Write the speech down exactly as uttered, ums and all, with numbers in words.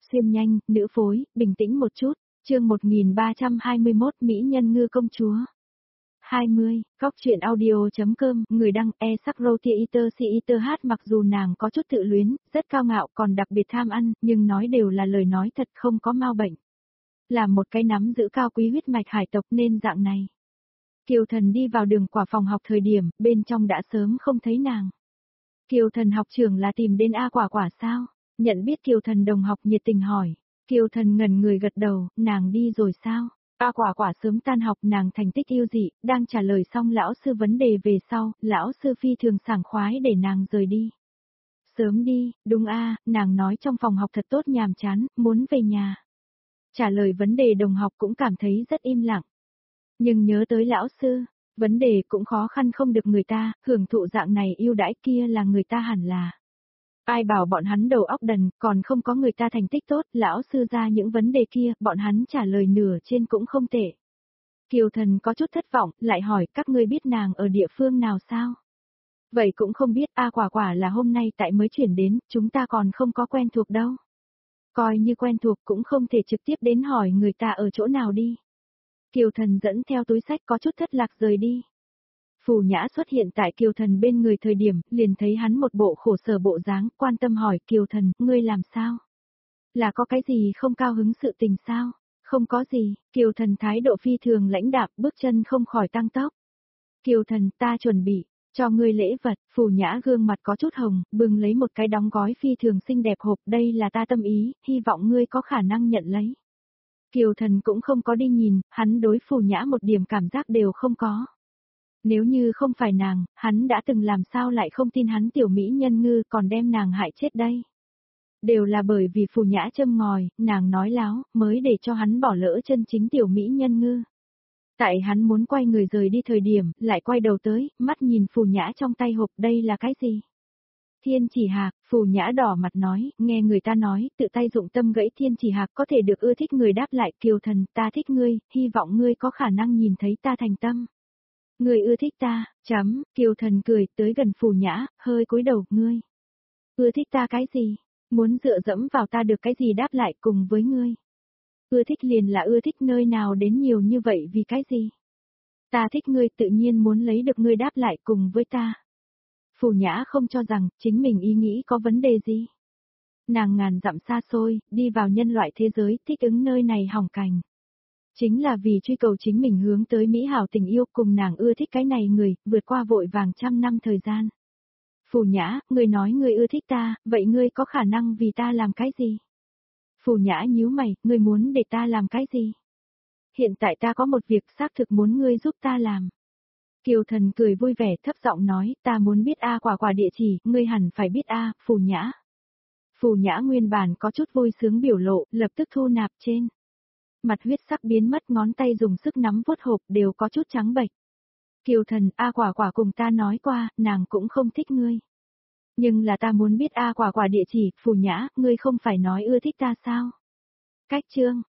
xuyên nhanh, nữ phối, bình tĩnh một chút, chương một nghìn ba trăm hai mươi mốt Mỹ nhân ngư công chúa. hai mươi, góc truyện audio.com, người đăng e sắc Rotia Iter Si Iter hát mặc dù nàng có chút tự luyến, rất cao ngạo còn đặc biệt tham ăn, nhưng nói đều là lời nói thật không có mau bệnh. Là một cái nắm giữ cao quý huyết mạch hải tộc nên dạng này. Kiều Thần đi vào đường quả phòng học thời điểm, bên trong đã sớm không thấy nàng. Kiều Thần học trưởng là tìm đến A Quả Quả sao? Nhận biết Kiều Thần đồng học nhiệt tình hỏi. Kiều Thần ngẩn người gật đầu, nàng đi rồi sao? A Quả Quả sớm tan học, nàng thành tích yêu dị, đang trả lời xong lão sư vấn đề về sau, lão sư phi thường sảng khoái để nàng rời đi. Sớm đi, đúng a, nàng nói trong phòng học thật tốt nhàm chán, muốn về nhà. Trả lời vấn đề đồng học cũng cảm thấy rất im lặng. Nhưng nhớ tới lão sư, vấn đề cũng khó khăn không được người ta, hưởng thụ dạng này yêu đãi kia là người ta hẳn là. Ai bảo bọn hắn đầu óc đần, còn không có người ta thành tích tốt, lão sư ra những vấn đề kia, bọn hắn trả lời nửa trên cũng không tệ. Kiều Thần có chút thất vọng, lại hỏi các ngươi biết nàng ở địa phương nào sao? Vậy cũng không biết, A Quả Quả là hôm nay tại mới chuyển đến, chúng ta còn không có quen thuộc đâu. Coi như quen thuộc cũng không thể trực tiếp đến hỏi người ta ở chỗ nào đi. Kiều Thần dẫn theo túi sách có chút thất lạc rời đi. Phù Nhã xuất hiện tại Kiều Thần bên người thời điểm, liền thấy hắn một bộ khổ sở bộ dáng, quan tâm hỏi Kiều Thần, ngươi làm sao? Là có cái gì không cao hứng sự tình sao? Không có gì, Kiều Thần thái độ phi thường lãnh đạm, bước chân không khỏi tăng tốc. Kiều Thần, ta chuẩn bị, cho ngươi lễ vật, Phù Nhã gương mặt có chút hồng, bừng lấy một cái đóng gói phi thường xinh đẹp hộp, đây là ta tâm ý, hy vọng ngươi có khả năng nhận lấy. Kiều Thần cũng không có đi nhìn, hắn đối Phù Nhã một điểm cảm giác đều không có. Nếu như không phải nàng, hắn đã từng làm sao lại không tin hắn tiểu mỹ nhân ngư còn đem nàng hại chết đây. Đều là bởi vì Phù Nhã châm ngòi, nàng nói láo, mới để cho hắn bỏ lỡ chân chính tiểu mỹ nhân ngư. Tại hắn muốn quay người rời đi thời điểm, lại quay đầu tới, mắt nhìn Phù Nhã trong tay hộp, đây là cái gì? Thiên chỉ hạc, Phù Nhã đỏ mặt nói, nghe người ta nói, tự tay dụng tâm gãy thiên chỉ hạc có thể được ưa thích người đáp lại, Kiều Thần, ta thích ngươi, hy vọng ngươi có khả năng nhìn thấy ta thành tâm. Ngươi ưa thích ta, chấm, Kiều Thần cười, tới gần Phù Nhã, hơi cúi đầu, ngươi. Ưa thích ta cái gì? Muốn dựa dẫm vào ta được cái gì đáp lại cùng với ngươi? Ưa thích liền là ưa thích nơi nào đến nhiều như vậy vì cái gì? Ta thích ngươi tự nhiên muốn lấy được ngươi đáp lại cùng với ta. Phù Nhã không cho rằng chính mình ý nghĩ có vấn đề gì. Nàng ngàn dặm xa xôi, đi vào nhân loại thế giới, thích ứng nơi này hỏng cảnh. Chính là vì truy cầu chính mình hướng tới mỹ hảo tình yêu cùng nàng ưa thích cái này người, vượt qua vội vàng trăm năm thời gian. Phù Nhã, ngươi nói ngươi ưa thích ta, vậy ngươi có khả năng vì ta làm cái gì? Phù Nhã nhíu mày, ngươi muốn để ta làm cái gì? Hiện tại ta có một việc xác thực muốn ngươi giúp ta làm. Kiều Thần cười vui vẻ thấp giọng nói, ta muốn biết A Quả Quả địa chỉ, ngươi hẳn phải biết A, Phù Nhã. Phù Nhã nguyên bản có chút vui sướng biểu lộ, lập tức thu nạp trên. Mặt huyết sắc biến mất, ngón tay dùng sức nắm vuốt hộp đều có chút trắng bệch. Kiều Thần, A Quả Quả cùng ta nói qua, nàng cũng không thích ngươi. Nhưng là ta muốn biết A Quả Quả địa chỉ, Phù Nhã, ngươi không phải nói ưa thích ta sao? Cách chương,